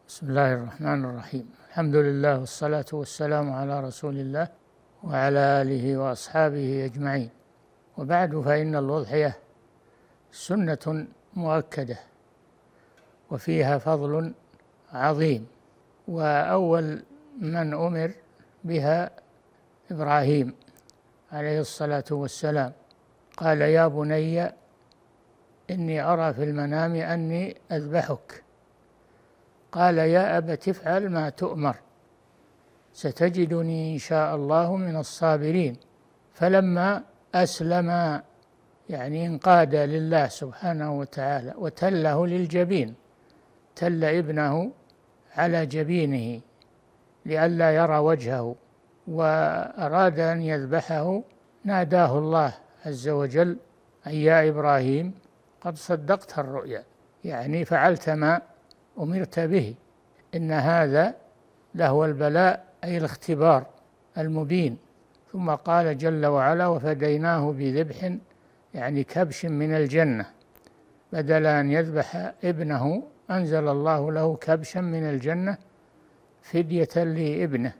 بسم الله الرحمن الرحيم. الحمد لله والصلاة والسلام على رسول الله وعلى آله وأصحابه أجمعين، وبعد، فإن الأضحية سنة مؤكدة وفيها فضل عظيم، وأول من أمر بها إبراهيم عليه الصلاة والسلام. قال: يا بني إني أرى في المنام أني أذبحك. قال: يا أبت افعل ما تؤمر، ستجدني إن شاء الله من الصابرين. فلما أسلم، يعني انقاد لله سبحانه وتعالى، وتله للجبين، تل ابنه على جبينه لئلا يرى وجهه، وأراد أن يذبحه، ناداه الله عز وجل: أي يا إبراهيم قد صدقت الرؤيا، يعني فعلت ما أمرت به، إن هذا لهو البلاء، أي الاختبار المبين. ثم قال جل وعلا: وفديناه بذبح، يعني كبش من الجنة. بدل أن يذبح ابنه، أنزل الله له كبشا من الجنة فدية لابنه.